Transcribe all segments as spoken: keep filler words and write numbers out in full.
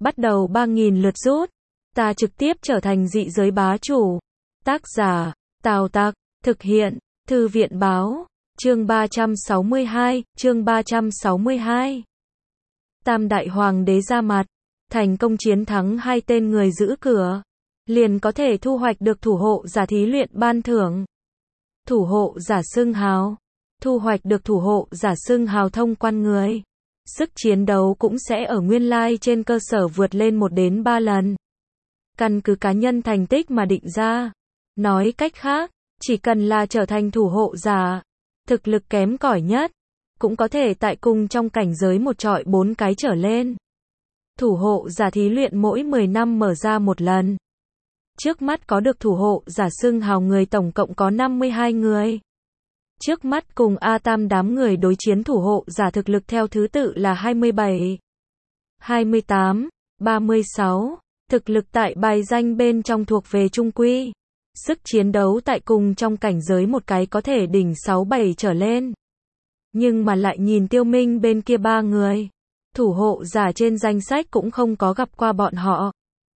bắt đầu ba nghìn lượt rút. Ta trực tiếp trở thành dị giới bá chủ. Tác giả, Tào Tặc, thực hiện, Thư viện báo, chương ba trăm sáu mươi hai, chương ba trăm sáu mươi hai. Tam đại hoàng đế ra mặt, thành công chiến thắng hai tên người giữ cửa, liền có thể thu hoạch được thủ hộ giả thí luyện ban thưởng. Thủ hộ giả xưng hào, thu hoạch được thủ hộ giả xưng hào thông quan người. Sức chiến đấu cũng sẽ ở nguyên lai trên cơ sở vượt lên một đến ba lần. Căn cứ cá nhân thành tích mà định ra. Nói cách khác, chỉ cần là trở thành thủ hộ giả, thực lực kém cỏi nhất, cũng có thể tại cùng trong cảnh giới một trọi bốn cái trở lên. Thủ hộ giả thí luyện mỗi mười năm mở ra một lần. Trước mắt có được thủ hộ giả xưng hào người tổng cộng có năm mươi hai người. Trước mắt cùng A Tam đám người đối chiến thủ hộ giả thực lực theo thứ tự là hai mươi bảy, hai mươi tám, ba mươi sáu. Thực lực tại bài danh bên trong thuộc về trung quy. Sức chiến đấu tại cùng trong cảnh giới một cái có thể đỉnh sáu bảy trở lên. Nhưng mà lại nhìn Tiêu Minh bên kia ba người. Thủ hộ giả trên danh sách cũng không có gặp qua bọn họ.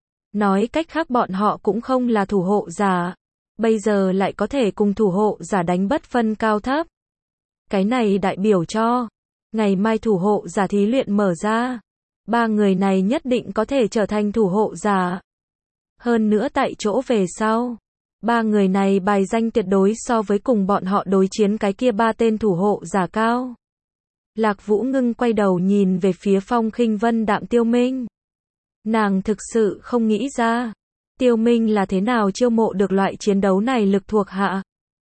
Nói cách khác bọn họ cũng không là thủ hộ giả. Bây giờ lại có thể cùng thủ hộ giả đánh bất phân cao thấp. Cái này đại biểu cho, ngày mai thủ hộ giả thí luyện mở ra. Ba người này nhất định có thể trở thành thủ hộ giả. Hơn nữa tại chỗ về sau. Ba người này bài danh tuyệt đối so với cùng bọn họ đối chiến cái kia ba tên thủ hộ giả cao. Lạc Vũ Ngưng quay đầu nhìn về phía Phong Khinh Vân đạm Tiêu Minh. Nàng thực sự không nghĩ ra. Tiêu Minh là thế nào chiêu mộ được loại chiến đấu này lực thuộc hạ.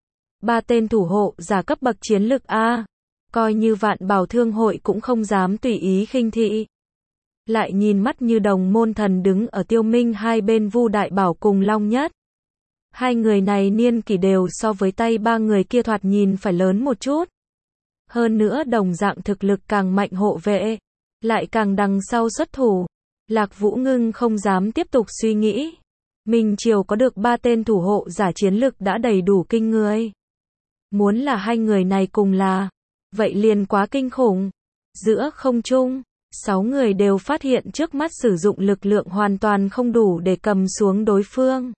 Ba tên thủ hộ giả cấp bậc chiến lực A. Coi như Vạn Bảo Thương hội cũng không dám tùy ý khinh thị. Lại nhìn mắt như đồng môn thần đứng ở Tiêu Minh hai bên Vu Đại Bảo cùng Long Nhất. Hai người này niên kỷ đều so với tay ba người kia thoạt nhìn phải lớn một chút. Hơn nữa đồng dạng thực lực càng mạnh hộ vệ, lại càng đằng sau xuất thủ. Lạc Vũ Ngưng không dám tiếp tục suy nghĩ. Minh Triều có được ba tên thủ hộ giả chiến lực đã đầy đủ kinh người. Muốn là hai người này cùng là, vậy liền quá kinh khủng. Giữa không trung, sáu người đều phát hiện trước mắt sử dụng lực lượng hoàn toàn không đủ để cầm xuống đối phương.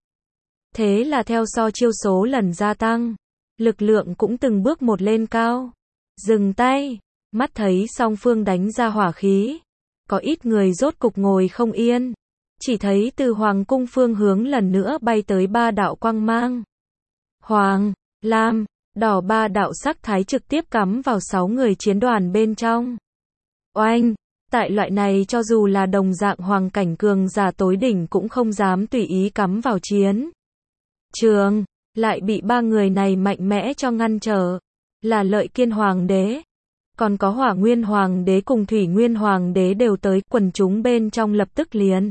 Thế là theo so chiêu số lần gia tăng, lực lượng cũng từng bước một lên cao. Dừng tay, mắt thấy song phương đánh ra hỏa khí. Có ít người rốt cục ngồi không yên. Chỉ thấy từ Hoàng cung phương hướng lần nữa bay tới ba đạo quang mang. Hoàng, lam, đỏ ba đạo sắc thái trực tiếp cắm vào sáu người chiến đoàn bên trong. Oanh, tại loại này cho dù là đồng dạng hoàng cảnh cường giả tối đỉnh cũng không dám tùy ý cắm vào chiến trường, lại bị ba người này mạnh mẽ cho ngăn trở. Là Lợi Kiên Hoàng đế, còn có Hỏa Nguyên Hoàng đế cùng Thủy Nguyên Hoàng đế đều tới, quần chúng bên trong lập tức liền.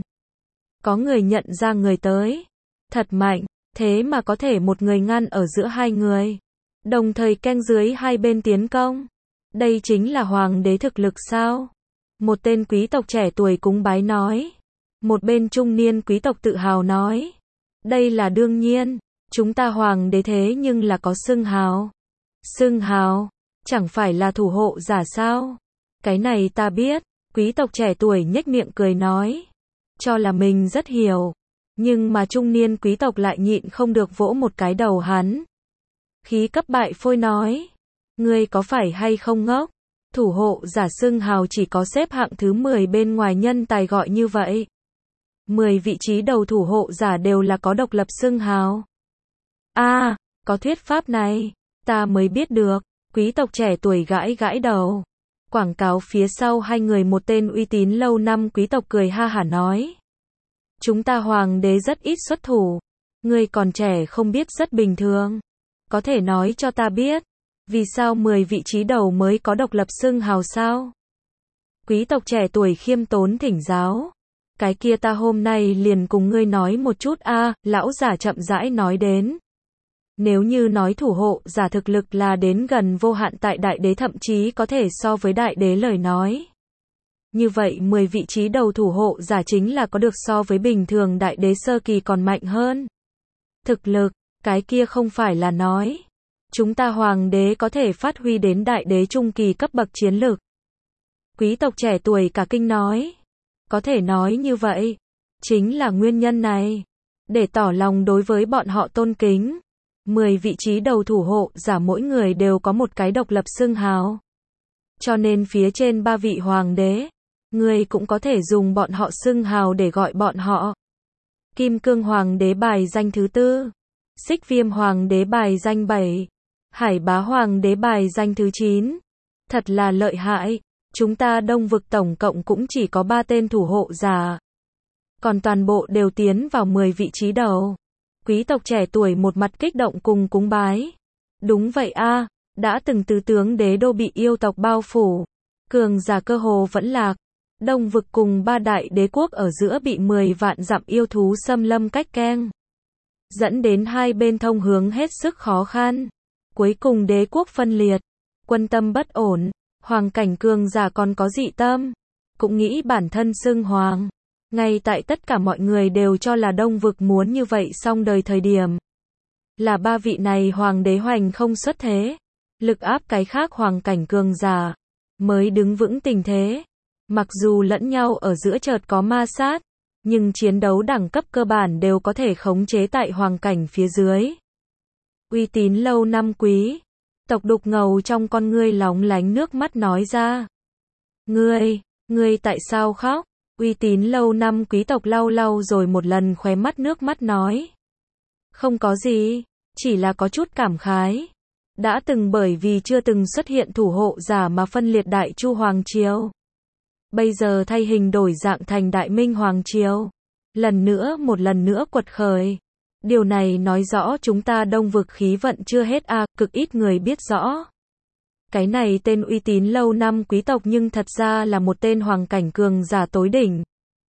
Có người nhận ra người tới. Thật mạnh, thế mà có thể một người ngăn ở giữa hai người. Đồng thời canh dưới hai bên tiến công. Đây chính là hoàng đế thực lực sao? Một tên quý tộc trẻ tuổi cúng bái nói. Một bên trung niên quý tộc tự hào nói. Đây là đương nhiên, chúng ta hoàng đế thế nhưng là có xưng hào. Xưng hào, chẳng phải là thủ hộ giả sao? Cái này ta biết, quý tộc trẻ tuổi nhếch miệng cười nói. Cho là mình rất hiểu. Nhưng mà trung niên quý tộc lại nhịn không được vỗ một cái đầu hắn. Khí cấp bại phôi nói. Ngươi có phải hay không ngốc? Thủ hộ giả xưng hào chỉ có xếp hạng thứ mười bên ngoài nhân tài gọi như vậy. mười vị trí đầu thủ hộ giả đều là có độc lập xưng hào. A, à, có thuyết pháp này, ta mới biết được. Quý tộc trẻ tuổi gãi gãi đầu. Quảng cáo phía sau hai người một tên uy tín lâu năm quý tộc cười ha hả nói. Chúng ta hoàng đế rất ít xuất thủ. Ngươi còn trẻ không biết rất bình thường. Có thể nói cho ta biết. Vì sao mười vị trí đầu mới có độc lập xưng hào sao? Quý tộc trẻ tuổi khiêm tốn thỉnh giáo. Cái kia ta hôm nay liền cùng ngươi nói một chút a. À, lão giả chậm rãi nói đến. Nếu như nói thủ hộ giả thực lực là đến gần vô hạn tại đại đế thậm chí có thể so với đại đế lời nói. Như vậy mười vị trí đầu thủ hộ giả chính là có được so với bình thường đại đế sơ kỳ còn mạnh hơn. Thực lực, cái kia không phải là nói. Chúng ta hoàng đế có thể phát huy đến đại đế trung kỳ cấp bậc chiến lực. Quý tộc trẻ tuổi cả kinh nói. Có thể nói như vậy. Chính là nguyên nhân này. Để tỏ lòng đối với bọn họ tôn kính. mười vị trí đầu thủ hộ giả mỗi người đều có một cái độc lập xưng hào. Cho nên phía trên ba vị hoàng đế, người cũng có thể dùng bọn họ xưng hào để gọi bọn họ. Kim Cương Hoàng đế bài danh thứ tư, Xích Viêm Hoàng đế bài danh bảy, Hải Bá Hoàng đế bài danh thứ chín. Thật là lợi hại, chúng ta Đông vực tổng cộng cũng chỉ có ba tên thủ hộ giả. Còn toàn bộ đều tiến vào mười vị trí đầu. Quý tộc trẻ tuổi một mặt kích động cùng cúng bái. Đúng vậy a, đã từng tứ tướng đế đô bị yêu tộc bao phủ. Cường giả cơ hồ vẫn lạc. Đông vực cùng ba đại đế quốc ở giữa bị mười vạn dặm yêu thú xâm lâm cách keng. Dẫn đến hai bên thông hướng hết sức khó khăn. Cuối cùng đế quốc phân liệt. Quân tâm bất ổn. Hoàng cảnh cường giả còn có dị tâm. Cũng nghĩ bản thân xưng hoàng. Ngay tại tất cả mọi người đều cho là Đông vực muốn như vậy xong đời thời điểm. Là ba vị này hoàng đế hoành không xuất thế. Lực áp cái khác hoàng cảnh cường giả. Mới đứng vững tình thế. Mặc dù lẫn nhau ở giữa chợt có ma sát. Nhưng chiến đấu đẳng cấp cơ bản đều có thể khống chế tại hoàng cảnh phía dưới. Uy tín lâu năm quý. Tộc đục ngầu trong con ngươi lóng lánh nước mắt nói ra. Ngươi, ngươi tại sao khóc? Uy tín lâu năm quý tộc lau lau rồi một lần khóe mắt nước mắt nói. Không có gì, chỉ là có chút cảm khái. Đã từng bởi vì chưa từng xuất hiện thủ hộ giả mà phân liệt Đại Chu Hoàng Triều. Bây giờ thay hình đổi dạng thành Đại Minh Hoàng Triều. Lần nữa một lần nữa quật khởi. Điều này nói rõ chúng ta Đông vực khí vận chưa hết a, à, cực ít người biết rõ. Cái này tên uy tín lâu năm quý tộc nhưng thật ra là một tên hoàng cảnh cường giả tối đỉnh.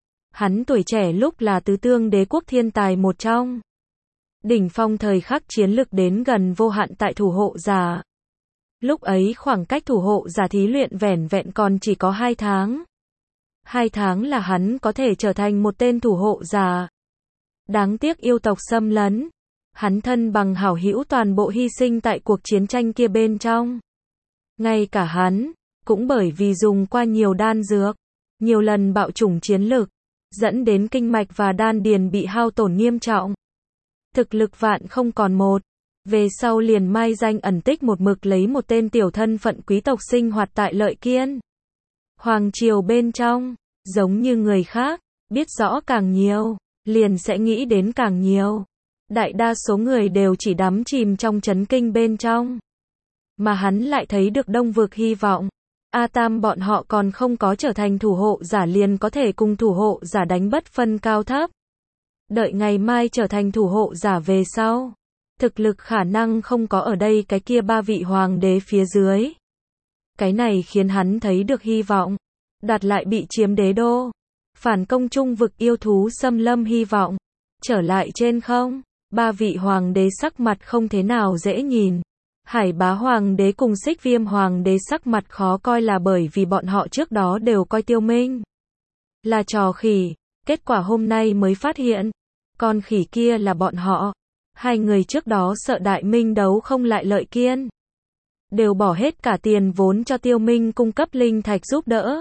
Hắn tuổi trẻ lúc là tứ tương đế quốc thiên tài một trong. Đỉnh phong thời khắc chiến lực đến gần vô hạn tại thủ hộ giả. Lúc ấy khoảng cách thủ hộ giả thí luyện vẻn vẹn còn chỉ có hai tháng. Hai tháng là hắn có thể trở thành một tên thủ hộ giả. Đáng tiếc yêu tộc xâm lấn. Hắn thân bằng hảo hữu toàn bộ hy sinh tại cuộc chiến tranh kia bên trong. Ngay cả hắn, cũng bởi vì dùng qua nhiều đan dược, nhiều lần bạo chủng chiến lực, dẫn đến kinh mạch và đan điền bị hao tổn nghiêm trọng. Thực lực vạn không còn một. Về sau liền mai danh ẩn tích một mực lấy một tên tiểu thân phận quý tộc sinh hoạt tại Lợi Kiên. Hoàng triều bên trong, giống như người khác, biết rõ càng nhiều, liền sẽ nghĩ đến càng nhiều. Đại đa số người đều chỉ đắm chìm trong chấn kinh bên trong. Mà hắn lại thấy được Đông vực hy vọng. A Tam bọn họ còn không có trở thành thủ hộ giả liền có thể cùng thủ hộ giả đánh bất phân cao thấp. Đợi ngày mai trở thành thủ hộ giả về sau. Thực lực khả năng không có ở đây cái kia ba vị hoàng đế phía dưới. Cái này khiến hắn thấy được hy vọng. Đặt lại bị chiếm đế đô. Phản công trung vực yêu thú xâm lâm hy vọng. Trở lại trên không. Ba vị hoàng đế sắc mặt không thế nào dễ nhìn. Hải Bá Hoàng đế cùng Xích Viêm Hoàng đế sắc mặt khó coi là bởi vì bọn họ trước đó đều coi Tiêu Minh là trò khỉ, kết quả hôm nay mới phát hiện, con khỉ kia là bọn họ. Hai người trước đó sợ Đại Minh đấu không lại Lợi Kiên, đều bỏ hết cả tiền vốn cho Tiêu Minh cung cấp linh thạch giúp đỡ.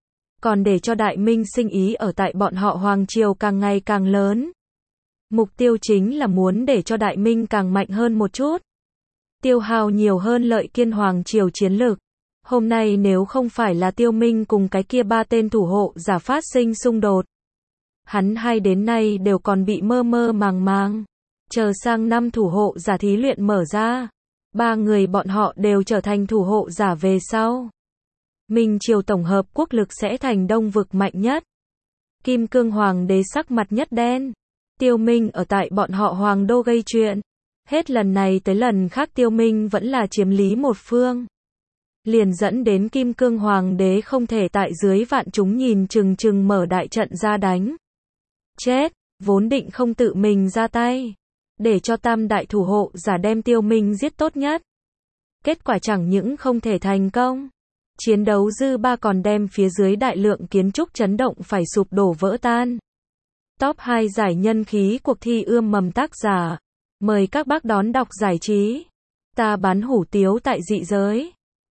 Còn để cho Đại Minh sinh ý ở tại bọn họ Hoàng Triều càng ngày càng lớn. Mục tiêu chính là muốn để cho Đại Minh càng mạnh hơn một chút. Tiêu hao nhiều hơn Lợi Kiên Hoàng Triều chiến lực. Hôm nay nếu không phải là Tiêu Minh cùng cái kia ba tên thủ hộ giả phát sinh xung đột. Hắn hai đến nay đều còn bị mơ mơ màng màng. Chờ sang năm thủ hộ giả thí luyện mở ra. Ba người bọn họ đều trở thành thủ hộ giả về sau. Minh Triều tổng hợp quốc lực sẽ thành Đông vực mạnh nhất. Kim Cương Hoàng đế sắc mặt nhất đen. Tiêu Minh ở tại bọn họ Hoàng đô gây chuyện. Hết lần này tới lần khác Tiêu Minh vẫn là chiếm lý một phương. Liền dẫn đến Kim Cương Hoàng đế không thể tại dưới vạn chúng nhìn chừng chừng mở đại trận ra đánh. Chết, vốn định không tự mình ra tay. Để cho tam đại thủ hộ giả đem Tiêu Minh giết tốt nhất. Kết quả chẳng những không thể thành công. Chiến đấu dư ba còn đem phía dưới đại lượng kiến trúc chấn động phải sụp đổ vỡ tan. Top hai giải nhân khí cuộc thi ươm mầm tác giả. Mời các bác đón đọc giải trí. Ta bán hủ tiếu tại dị giới.